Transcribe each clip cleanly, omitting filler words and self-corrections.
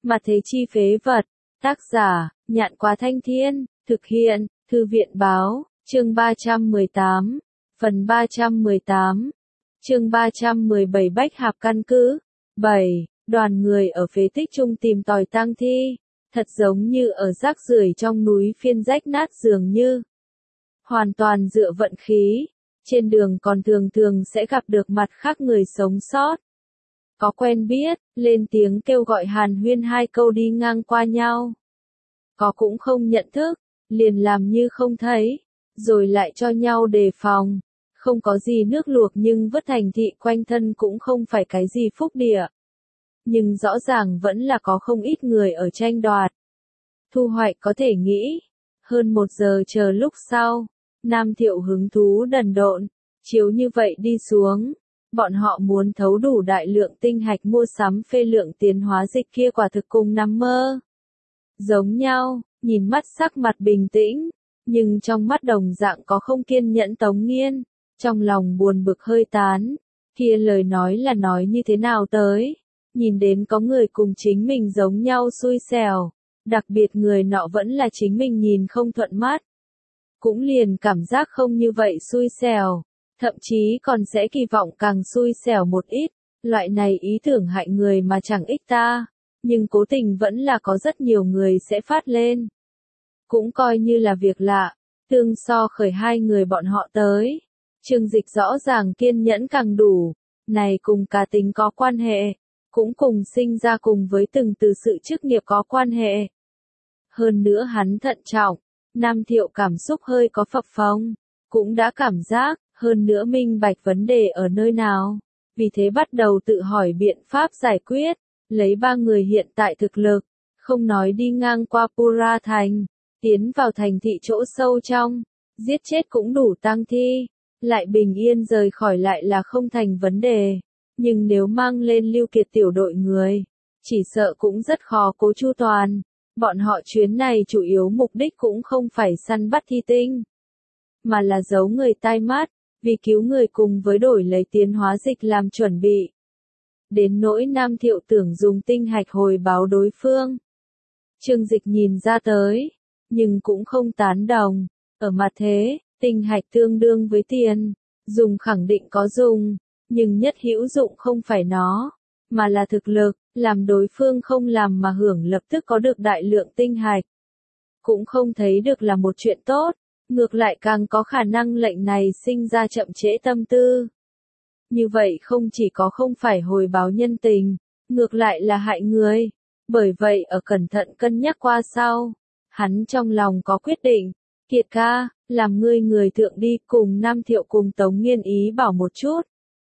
Mà thế chi phế vật. Tác giả, Nhạn Quá Thanh Thiên, thực hiện, Thư viện báo, chương 318, phần 318, chương 317 Bách Hạp căn cứ. 7. Đoàn người ở phế tích trung tìm tòi tang thi, thật giống như ở rác rưởi trong núi phiên rách nát dường như. Hoàn toàn dựa vận khí, trên đường còn thường thường sẽ gặp được mặt khác người sống sót. Có quen biết, lên tiếng kêu gọi hàn huyên hai câu đi ngang qua nhau. Có cũng không nhận thức, liền làm như không thấy, rồi lại cho nhau đề phòng. Không có gì nước luộc nhưng vứt thành thị quanh thân cũng không phải cái gì phúc địa. Nhưng rõ ràng vẫn là có không ít người ở tranh đoạt. Thu hoạch có thể nghĩ, hơn 1 giờ chờ lúc sau, Nam Thiệu hứng thú đần độn, chiếu như vậy đi xuống. Bọn họ muốn thấu đủ đại lượng tinh hạch mua sắm phê lượng tiến hóa dịch kia quả thực cùng nằm mơ. Giống nhau, nhìn mắt sắc mặt bình tĩnh, nhưng trong mắt đồng dạng có không kiên nhẫn Tống Nghiên, trong lòng buồn bực hơi tán, kia lời nói là nói như thế nào tới, nhìn đến có người cùng chính mình giống nhau xui xẻo, đặc biệt người nọ vẫn là chính mình nhìn không thuận mắt. Cũng liền cảm giác không như vậy xui xẻo, thậm chí còn sẽ kỳ vọng càng xui xẻo một ít, loại này ý tưởng hại người mà chẳng ích ta, nhưng cố tình vẫn là có rất nhiều người sẽ phát lên. Cũng coi như là việc lạ, tương so khởi hai người bọn họ tới. Trương Dịch rõ ràng kiên nhẫn càng đủ, này cùng cá tính có quan hệ, cũng cùng sinh ra cùng với từng từ sự chức nghiệp có quan hệ. Hơn nữa hắn thận trọng, Nam Thiệu cảm xúc hơi có phập phồng, cũng đã cảm giác, hơn nữa minh bạch vấn đề ở nơi nào, vì thế bắt đầu tự hỏi biện pháp giải quyết, lấy 3 người hiện tại thực lực, không nói đi ngang qua Pura Thành, tiến vào thành thị chỗ sâu trong, giết chết cũng đủ tang thi, lại bình yên rời khỏi lại là không thành vấn đề, nhưng nếu mang lên Lưu Kiệt tiểu đội người, chỉ sợ cũng rất khó cố chu toàn. Bọn họ chuyến này chủ yếu mục đích cũng không phải săn bắt thi tinh, mà là giấu người tai mắt, vì cứu người cùng với đổi lấy tiến hóa dịch làm chuẩn bị. Đến nỗi Nam Thiệu tưởng dùng tinh hạch hồi báo đối phương. Trương Dịch nhìn ra tới, nhưng cũng không tán đồng. Ở mặt thế, tinh hạch tương đương với tiền, dùng khẳng định có dùng, nhưng nhất hữu dụng không phải nó, mà là thực lực, làm đối phương không làm mà hưởng lập tức có được đại lượng tinh hạch. Cũng không thấy được là một chuyện tốt, ngược lại càng có khả năng lệnh này sinh ra chậm trễ tâm tư. Như vậy không chỉ có không phải hồi báo nhân tình, ngược lại là hại người. Bởi vậy ở cẩn thận cân nhắc qua sau, hắn trong lòng có quyết định, Kiệt ca, làm ngươi người thượng đi cùng Nam Thiệu cùng Tống Nghiên ý bảo một chút.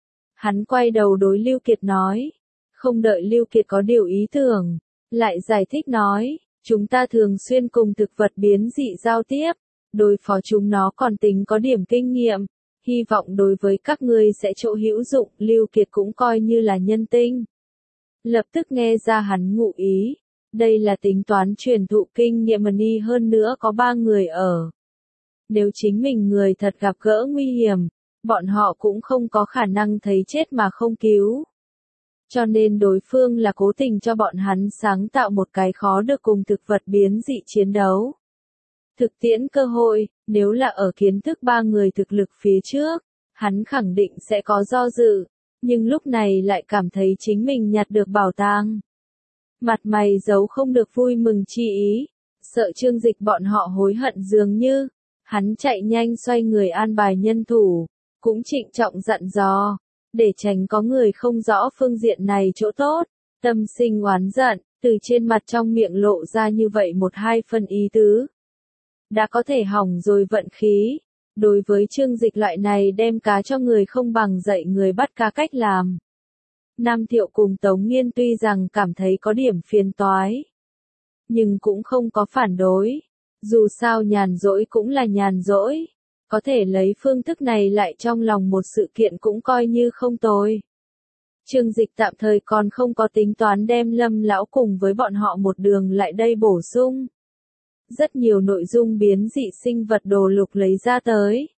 Hắn quay đầu đối Lưu Kiệt nói, không đợi Lưu Kiệt có điều ý tưởng, lại giải thích nói, chúng ta thường xuyên cùng thực vật biến dị giao tiếp, đối phó chúng nó còn tính có điểm kinh nghiệm, hy vọng đối với các ngươi sẽ chỗ hữu dụng. Lưu Kiệt cũng coi như là nhân tinh. Lập tức nghe ra hắn ngụ ý, đây là tính toán truyền thụ kinh nghiệm ni, hơn nữa có 3 người ở. Nếu chính mình người thật gặp gỡ nguy hiểm, bọn họ cũng không có khả năng thấy chết mà không cứu. Cho nên đối phương là cố tình cho bọn hắn sáng tạo một cái khó được cùng thực vật biến dị chiến đấu. Thực tiễn cơ hội, nếu là ở kiến thức 3 người thực lực phía trước, hắn khẳng định sẽ có do dự, nhưng lúc này lại cảm thấy chính mình nhặt được bảo tàng. Mặt mày giấu không được vui mừng chi ý, sợ Trương Dịch bọn họ hối hận dường như, hắn chạy nhanh xoay người an bài nhân thủ, cũng trịnh trọng dặn dò, để tránh có người không rõ phương diện này chỗ tốt, tâm sinh oán giận, từ trên mặt trong miệng lộ ra như vậy 1-2 phần ý tứ. Đã có thể hỏng rồi vận khí, đối với Trương Dịch loại này đem cá cho người không bằng dạy người bắt cá cách làm. Nam Thiệu cùng Tống Nghiên tuy rằng cảm thấy có điểm phiền toái, nhưng cũng không có phản đối, dù sao nhàn rỗi cũng là nhàn rỗi, có thể lấy phương thức này lại trong lòng một sự kiện cũng coi như không tồi. Trương Dịch tạm thời còn không có tính toán đem Lâm lão cùng với bọn họ một đường lại đây bổ sung. Rất nhiều nội dung biến dị sinh vật đồ lục lấy ra tới,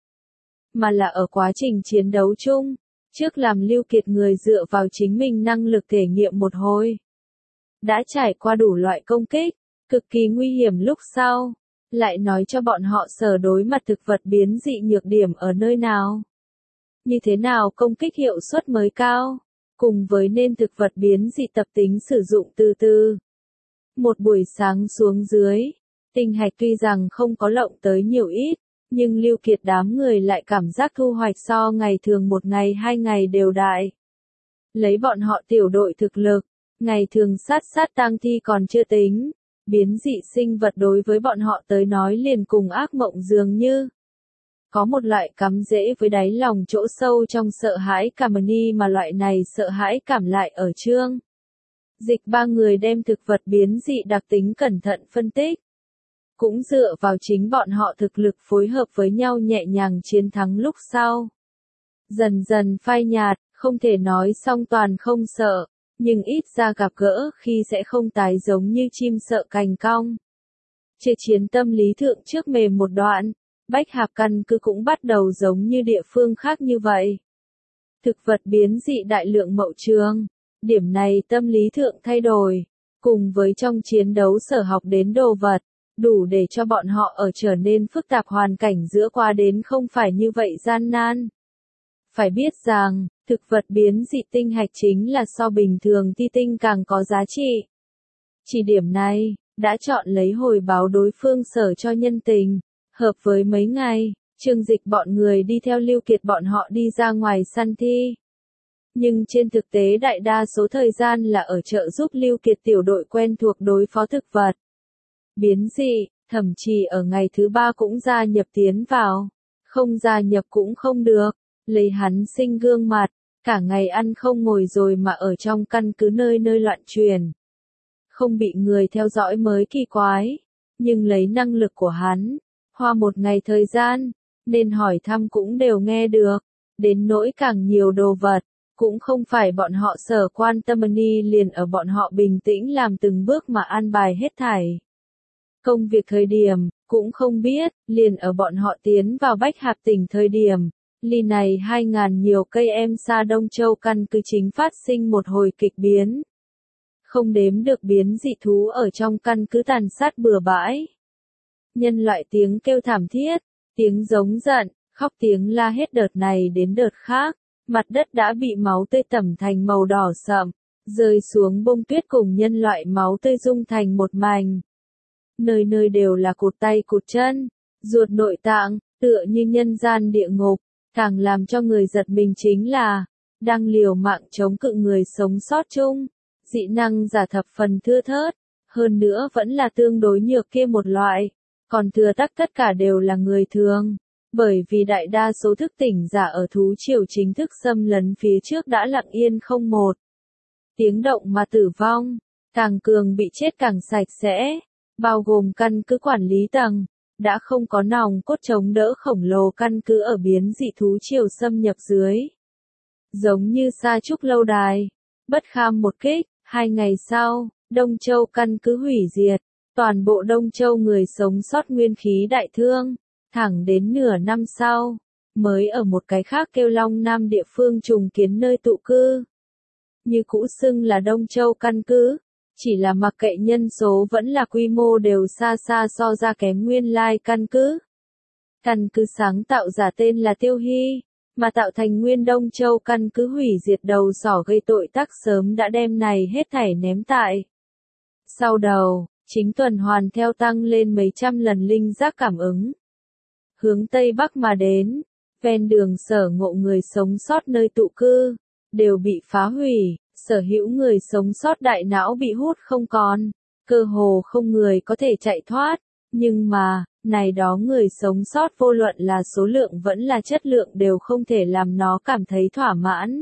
mà là ở quá trình chiến đấu chung, trước làm Lưu Kiệt người dựa vào chính mình năng lực thể nghiệm một hồi. đã trải qua đủ loại công kích, cực kỳ nguy hiểm lúc sau, lại nói cho bọn họ sở đối mặt thực vật biến dị nhược điểm ở nơi nào. Như thế nào công kích hiệu suất mới cao, cùng với nên thực vật biến dị tập tính sử dụng từ từ. Một buổi sáng xuống dưới, tinh hạch tuy rằng không có lộng tới nhiều ít, nhưng Lưu Kiệt đám người lại cảm giác thu hoạch so ngày thường một ngày 2 ngày đều đại. Lấy bọn họ tiểu đội thực lực, ngày thường sát tang thi còn chưa tính, biến dị sinh vật đối với bọn họ tới nói liền cùng ác mộng dường như. Có một loại cắm rễ với đáy lòng chỗ sâu trong sợ hãi cảm ni mà loại này sợ hãi cảm lại ở Trương Dịch ba người đem thực vật biến dị đặc tính cẩn thận phân tích. Cũng dựa vào chính bọn họ thực lực phối hợp với nhau nhẹ nhàng chiến thắng lúc sau. Dần dần phai nhạt, không thể nói song toàn không sợ, nhưng ít ra gặp gỡ khi sẽ không tái giống như chim sợ cành cong. Chia chiến tâm lý thượng trước mềm một đoạn, Bách Hạp căn cứ cũng bắt đầu giống như địa phương khác như vậy. Thực vật biến dị đại lượng mậu trường, điểm này tâm lý thượng thay đổi, cùng với trong chiến đấu sở học đến đồ vật, đủ để cho bọn họ ở trở nên phức tạp hoàn cảnh giữa qua đến không phải như vậy gian nan. Phải biết rằng, thực vật biến dị tinh hạch chính là so bình thường thi tinh càng có giá trị. Chỉ điểm này, đã chọn lấy hồi báo đối phương sở cho nhân tình, hợp với mấy ngày, Trương Dịch bọn người đi theo Lưu Kiệt bọn họ đi ra ngoài săn thi. Nhưng trên thực tế đại đa số thời gian là ở chợ giúp Lưu Kiệt tiểu đội quen thuộc đối phó thực vật biến dị, thậm chí ở ngày thứ 3 cũng gia nhập tiến vào, không gia nhập cũng không được, lấy hắn sinh gương mặt, cả ngày ăn không ngồi rồi mà ở trong căn cứ nơi nơi loạn truyền. Không bị người theo dõi mới kỳ quái, nhưng lấy năng lực của hắn, hoa một ngày thời gian, nên hỏi thăm cũng đều nghe được, đến nỗi càng nhiều đồ vật, cũng không phải bọn họ sở quan tâm ni liền ở bọn họ bình tĩnh làm từng bước mà an bài hết thảy. Công việc thời điểm, cũng không biết, liền ở bọn họ tiến vào Bách Hạp tỉnh thời điểm, ly này 2.000 nhiều cây em xa Đông Châu căn cứ chính phát sinh một hồi kịch biến. Không đếm được biến dị thú ở trong căn cứ tàn sát bừa bãi. Nhân loại tiếng kêu thảm thiết, tiếng giống giận, khóc tiếng la hết đợt này đến đợt khác, mặt đất đã bị máu tươi tẩm thành màu đỏ sậm, rơi xuống bông tuyết cùng nhân loại máu tươi dung thành một mảnh. Nơi nơi đều là cụt tay cụt chân, ruột nội tạng, tựa như nhân gian địa ngục, càng làm cho người giật mình chính là, đang liều mạng chống cự người sống sót chung, dị năng giả thập phần thưa thớt, hơn nữa vẫn là tương đối nhược kia một loại, còn thừa tất cả đều là người thường, bởi vì đại đa số thức tỉnh giả ở thú triều chính thức xâm lấn phía trước đã lặng yên không một tiếng động mà tử vong, càng cường bị chết càng sạch sẽ. Bao gồm căn cứ quản lý tầng, đã không có nòng cốt chống đỡ khổng lồ căn cứ ở biến dị thú triều xâm nhập dưới. Giống như sa trúc lâu đài, bất kham một kích, 2 ngày sau, Đông Châu căn cứ hủy diệt, toàn bộ Đông Châu người sống sót nguyên khí đại thương, thẳng đến nửa năm sau, mới ở một cái khác kêu Long Nam địa phương trùng kiến nơi tụ cư. Như cũ xưng là Đông Châu căn cứ. Chỉ là mặc kệ nhân số vẫn là quy mô đều xa so ra kém nguyên lai căn cứ. Căn cứ sáng tạo giả tên là Tiêu Hy, mà tạo thành nguyên Đông Châu căn cứ hủy diệt đầu sỏ gây tội tác sớm đã đem này hết thảy ném tại. Sau đầu, chính tuần hoàn theo tăng lên mấy trăm lần linh giác cảm ứng. Hướng Tây Bắc mà đến, ven đường sở ngộ người sống sót nơi tụ cư, đều bị phá hủy. Sở hữu người sống sót đại não bị hút không còn, cơ hồ không người có thể chạy thoát, nhưng mà, này đó người sống sót vô luận là số lượng vẫn là chất lượng đều không thể làm nó cảm thấy thỏa mãn.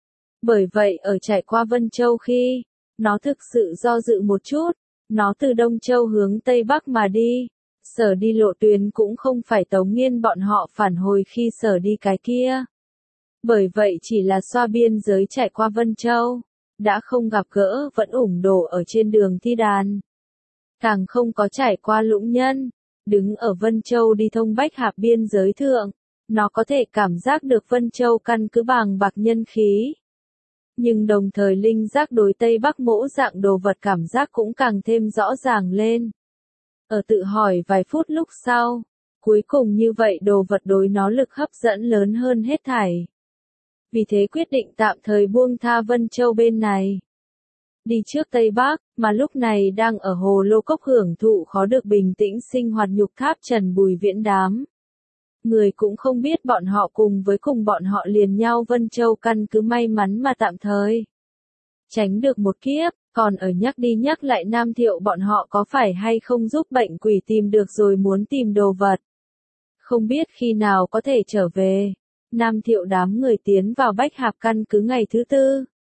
Bởi vậy ở trải qua Vân Châu khi, nó thực sự do dự một chút, nó từ Đông Châu hướng Tây Bắc mà đi, sở đi lộ tuyến cũng không phải Tống Nghiên bọn họ phản hồi khi sở đi cái kia. Bởi vậy chỉ là xoa biên giới trải qua Vân Châu, đã không gặp gỡ vẫn ủng đổ ở trên đường thi đàn. Càng không có trải qua Lũng Nhân, đứng ở Vân Châu đi thông Bách Hạp biên giới thượng, nó có thể cảm giác được Vân Châu căn cứ bàng bạc nhân khí. nhưng đồng thời linh giác đối Tây Bắc mỗ dạng đồ vật cảm giác cũng càng thêm rõ ràng lên. Ở tự hỏi vài phút lúc sau, cuối cùng như vậy đồ vật đối nó lực hấp dẫn lớn hơn hết thảy. Vì thế quyết định tạm thời buông tha Vân Châu bên này. Đi trước Tây Bắc, mà lúc này đang ở Hồ Lô Cốc hưởng thụ khó được bình tĩnh sinh hoạt Nhục Tháp Trần Bùi Viễn đám. Người cũng không biết bọn họ cùng bọn họ liền nhau Vân Châu căn cứ may mắn mà tạm thời tránh được một kiếp, còn ở nhắc đi nhắc lại Nam Thiệu bọn họ có phải hay không giúp bệnh quỷ tìm được rồi muốn tìm đồ vật. Không biết khi nào có thể trở về. Nam Thiệu đám người tiến vào Bách Hạp căn cứ ngày thứ 4.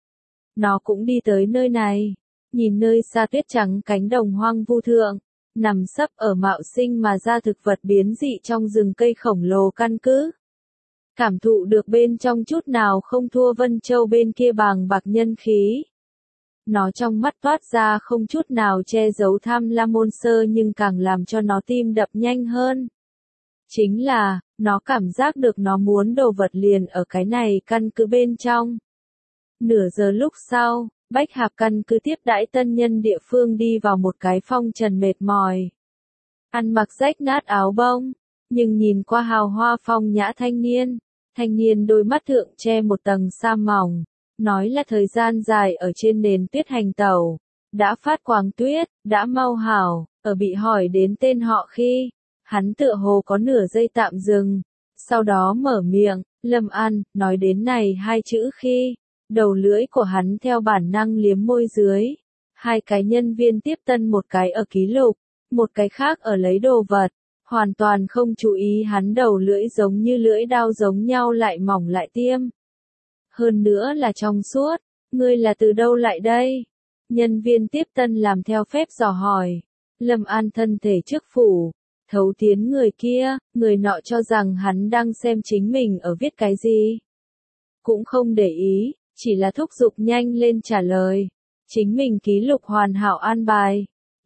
Nó cũng đi tới nơi này, nhìn nơi xa tuyết trắng cánh đồng hoang vu thượng, nằm sấp ở mạo sinh mà ra thực vật biến dị trong rừng cây khổng lồ căn cứ. Cảm thụ được bên trong chút nào không thua Vân Châu bên kia bàng bạc nhân khí. Nó trong mắt toát ra không chút nào che giấu tham lam môn sơ nhưng càng làm cho nó tim đập nhanh hơn. Chính là, nó cảm giác được nó muốn đồ vật liền ở cái này căn cứ bên trong. Nửa giờ lúc sau, Bách Hạp căn cứ tiếp đãi tân nhân địa phương đi vào một cái phong trần mệt mỏi. Ăn mặc rách nát áo bông, nhưng nhìn qua hào hoa phong nhã thanh niên đôi mắt thượng che một tầng sa mỏng, nói là thời gian dài ở trên nền tuyết hành tẩu, đã phát quang tuyết, đã mau hảo, ở bị hỏi đến tên họ khi, hắn tựa hồ có nửa giây tạm dừng, sau đó mở miệng, Lâm An, nói đến này hai chữ khi, đầu lưỡi của hắn theo bản năng liếm môi dưới. Hai cái nhân viên tiếp tân một cái ở ký lục, một cái khác ở lấy đồ vật, hoàn toàn không chú ý hắn đầu lưỡi giống như lưỡi dao giống nhau lại mỏng lại tiêm. Hơn nữa là trong suốt, ngươi là từ đâu lại đây? Nhân viên tiếp tân làm theo phép dò hỏi. Lâm An thân thể trước phủ, thấu tiến người kia, người nọ cho rằng hắn đang xem chính mình ở viết cái gì. Cũng không để ý, chỉ là thúc giục nhanh lên trả lời. Chính mình ký lục hoàn hảo an bài.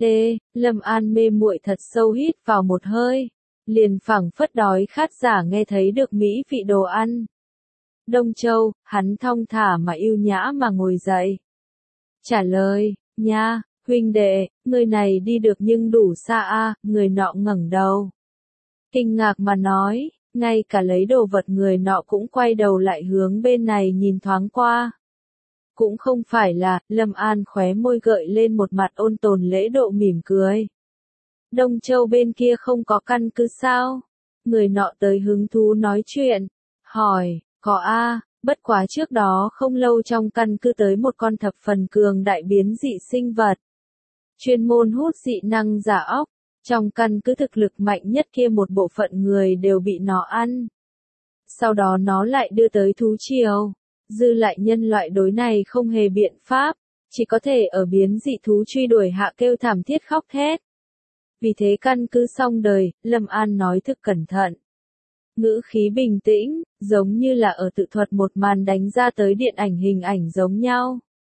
Lâm An mê muội thật sâu hít vào một hơi. Liền phảng phất đói khát giả nghe thấy được mỹ vị đồ ăn. Đông Châu, hắn thong thả mà yêu nhã mà ngồi dậy. Trả lời, nha, huynh đệ, người này đi được nhưng đủ xa a. Người nọ ngẩng đầu. Kinh ngạc mà nói, ngay cả lấy đồ vật người nọ cũng quay đầu lại hướng bên này nhìn thoáng qua. Cũng không phải là, Lâm An khóe môi gợi lên một mặt ôn tồn lễ độ mỉm cười. Đông Châu bên kia không có căn cứ sao? Người nọ tới hứng thú nói chuyện, hỏi, có a, bất quá trước đó không lâu trong căn cứ tới một con thập phần cường đại biến dị sinh vật. Chuyên môn hút dị năng giả óc, trong căn cứ thực lực mạnh nhất kia một bộ phận người đều bị nó ăn. Sau đó nó lại đưa tới thú triều. Dư lại nhân loại đối này không hề biện pháp, chỉ có thể ở biến dị thú truy đuổi hạ kêu thảm thiết khóc thét. Vì thế căn cứ xong đời, Lâm An nói thực cẩn thận. Ngữ khí bình tĩnh, giống như là ở tự thuật một màn đánh ra tới điện ảnh hình ảnh giống nhau.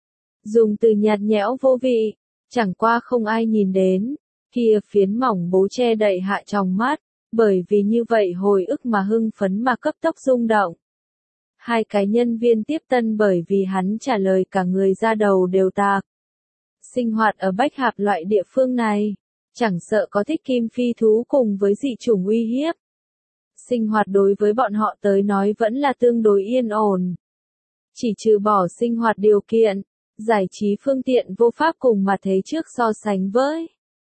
Dùng từ nhạt nhẽo vô vị, chẳng qua không ai nhìn đến, kia phiến mỏng bố che đậy hạ trong mắt, bởi vì như vậy hồi ức mà hưng phấn mà cấp tốc rung động. Hai cái nhân viên tiếp tân bởi vì hắn trả lời cả người ra đầu đều tạc. Sinh hoạt ở Bách Hạp loại địa phương này, chẳng sợ có thích kim phi thú cùng với dị chủng uy hiếp. Sinh hoạt đối với bọn họ tới nói vẫn là tương đối yên ổn. Chỉ trừ bỏ sinh hoạt điều kiện, giải trí phương tiện vô pháp cùng mà thế trước so sánh với.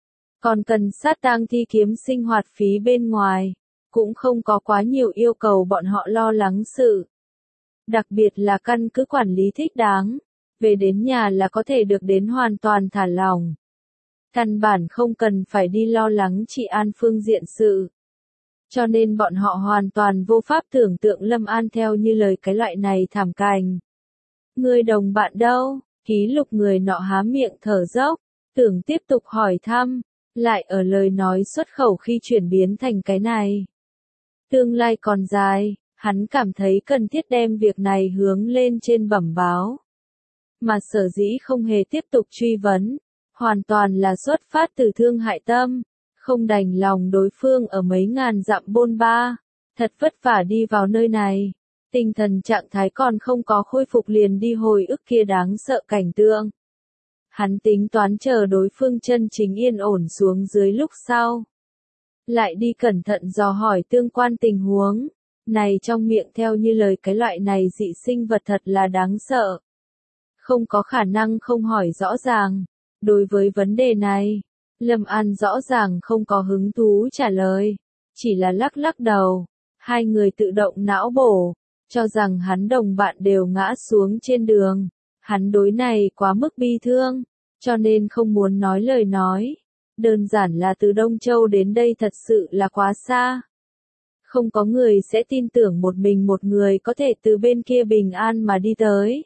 Còn cần sát tang thi kiếm sinh hoạt phí bên ngoài, cũng không có quá nhiều yêu cầu bọn họ lo lắng sự. Đặc biệt là căn cứ quản lý thích đáng, về đến nhà là có thể được đến hoàn toàn thả lỏng. Căn bản không cần phải đi lo lắng trị an phương diện sự. Cho nên bọn họ hoàn toàn vô pháp tưởng tượng Lâm An theo như lời cái loại này thảm cảnh. Người đồng bạn đâu? Ký lục người nọ há miệng thở dốc, tưởng tiếp tục hỏi thăm, lại ở lời nói xuất khẩu khi chuyển biến thành cái này. Tương lai còn dài. Hắn cảm thấy cần thiết đem việc này hướng lên trên bẩm báo. Mà sở dĩ không hề tiếp tục truy vấn, hoàn toàn là xuất phát từ thương hại tâm, không đành lòng đối phương ở mấy ngàn dặm bôn ba, thật vất vả đi vào nơi này, tinh thần trạng thái còn không có khôi phục liền đi hồi ức kia đáng sợ cảnh tượng. Hắn tính toán chờ đối phương chân chính yên ổn xuống dưới lúc sau. Lại đi cẩn thận dò hỏi tương quan tình huống. Này trong miệng theo như lời cái loại này dị sinh vật thật là đáng sợ. Không có khả năng không hỏi rõ ràng. Đối với vấn đề này, Lâm An rõ ràng không có hứng thú trả lời. Chỉ là lắc lắc đầu. Hai người tự động não bổ. Cho rằng hắn đồng bạn đều ngã xuống trên đường. Hắn đối này quá mức bi thương. Cho nên không muốn nói lời nói. Đơn giản là từ Đông Châu đến đây thật sự là quá xa. Không có người sẽ tin tưởng một mình một người có thể từ bên kia bình an mà đi tới.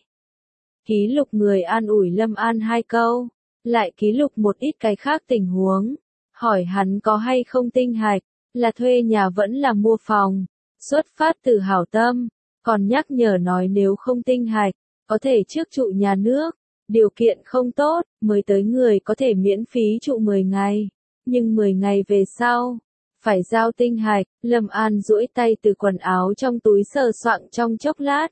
Ký lục người an ủi Lâm An 2 câu. Lại ký lục một ít cái khác tình huống. Hỏi hắn có hay không tinh hạch. Là thuê nhà vẫn là mua phòng. Xuất phát từ hảo tâm. Còn nhắc nhở nói nếu không tinh hạch. Có thể trước trụ nhà nước. Điều kiện không tốt, mới tới người có thể miễn phí trụ 10 ngày. Nhưng 10 ngày về sau, phải giao tinh hạch. Lâm An duỗi tay từ quần áo trong túi sờ soạng trong chốc lát.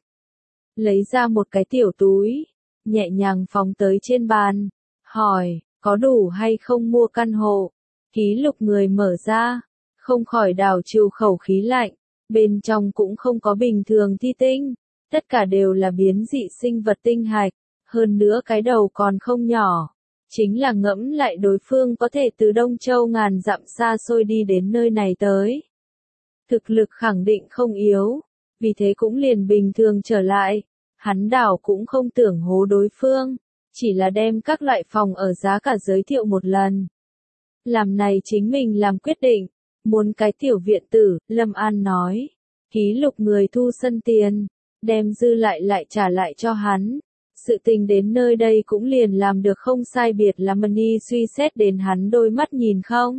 Lấy ra một cái tiểu túi, nhẹ nhàng phóng tới trên bàn. Hỏi, có đủ hay không mua căn hộ? Ký lục người mở ra, không khỏi đảo trừ khẩu khí lạnh. Bên trong cũng không có bình thường thi tinh. Tất cả đều là biến dị sinh vật tinh hạch. Hơn nữa cái đầu còn không nhỏ. Chính là ngẫm lại đối phương có thể từ Đông Châu ngàn dặm xa xôi đi đến nơi này tới. Thực lực khẳng định không yếu. Vì thế cũng liền bình thường trở lại. Hắn đảo cũng không tưởng hố đối phương. Chỉ là đem các loại phòng ở giá cả giới thiệu một lần. Làm này chính mình làm quyết định. Muốn cái tiểu viện tử, Lâm An nói. Ký lục người thu sân tiền. Đem dư lại trả lại cho hắn. Sự tình đến nơi đây cũng liền làm được không sai biệt là Mani suy xét đến hắn đôi mắt nhìn không.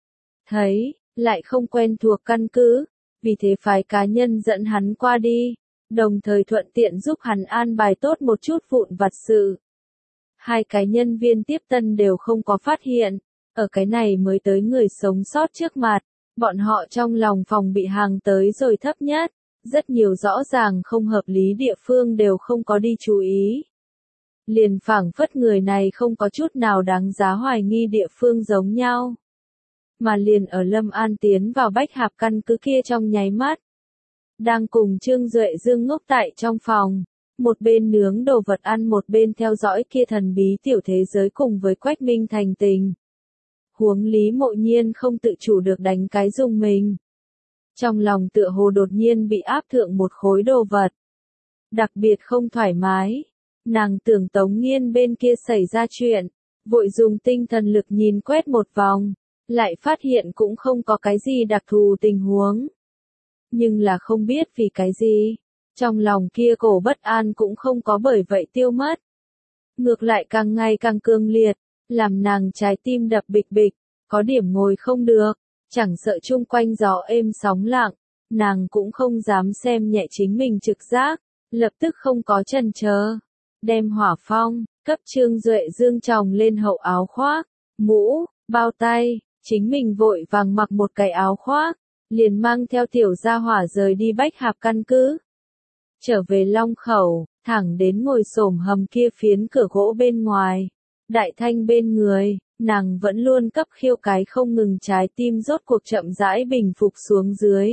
Thấy, lại không quen thuộc căn cứ, vì thế phái cá nhân dẫn hắn qua đi, đồng thời thuận tiện giúp hắn an bài tốt một chút vụn vặt sự. Hai cái nhân viên tiếp tân đều không có phát hiện, ở cái này mới tới người sống sót trước mặt, bọn họ trong lòng phòng bị hàng tới rồi thấp nhất. Rất nhiều rõ ràng không hợp lý địa phương đều không có đi chú ý. Liền phảng phất người này không có chút nào đáng giá hoài nghi địa phương giống nhau. Mà liền ở Lâm An tiến vào Bách Hạp căn cứ kia trong nháy mắt. Đang cùng Trương Duệ Dương ngốc tại trong phòng. Một bên nướng đồ vật ăn một bên theo dõi kia thần bí tiểu thế giới cùng với Quách Minh Thành tình. Huống Lý Mộ Nhiên không tự chủ được đánh cái rung mình. Trong lòng tựa hồ đột nhiên bị áp thượng một khối đồ vật. Đặc biệt không thoải mái. Nàng tưởng Tống Nghiên bên kia xảy ra chuyện. Vội dùng tinh thần lực nhìn quét một vòng. Lại phát hiện cũng không có cái gì đặc thù tình huống. Nhưng là không biết vì cái gì. Trong lòng kia cổ bất an cũng không có bởi vậy tiêu mất. Ngược lại càng ngày càng cương liệt. Làm nàng trái tim đập bịch bịch. Có điểm ngồi không được. Chẳng sợ chung quanh gió êm sóng lặng, nàng cũng không dám xem nhẹ chính mình trực giác, lập tức không có chần chờ, đem hỏa phong, cấp Trương Duệ Dương tròng lên hậu áo khoác, mũ, bao tay, chính mình vội vàng mặc một cái áo khoác, liền mang theo tiểu gia hỏa rời đi Bách Hạp căn cứ. Trở về Long Khẩu, thẳng đến ngồi xổm hầm kia phiến cửa gỗ bên ngoài, Đại Thanh bên người. Nàng vẫn luôn cấp khiêu cái không ngừng trái tim rốt cuộc chậm rãi bình phục xuống dưới.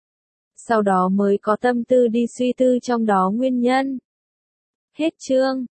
Sau đó mới có tâm tư đi suy tư trong đó nguyên nhân. Hết chương.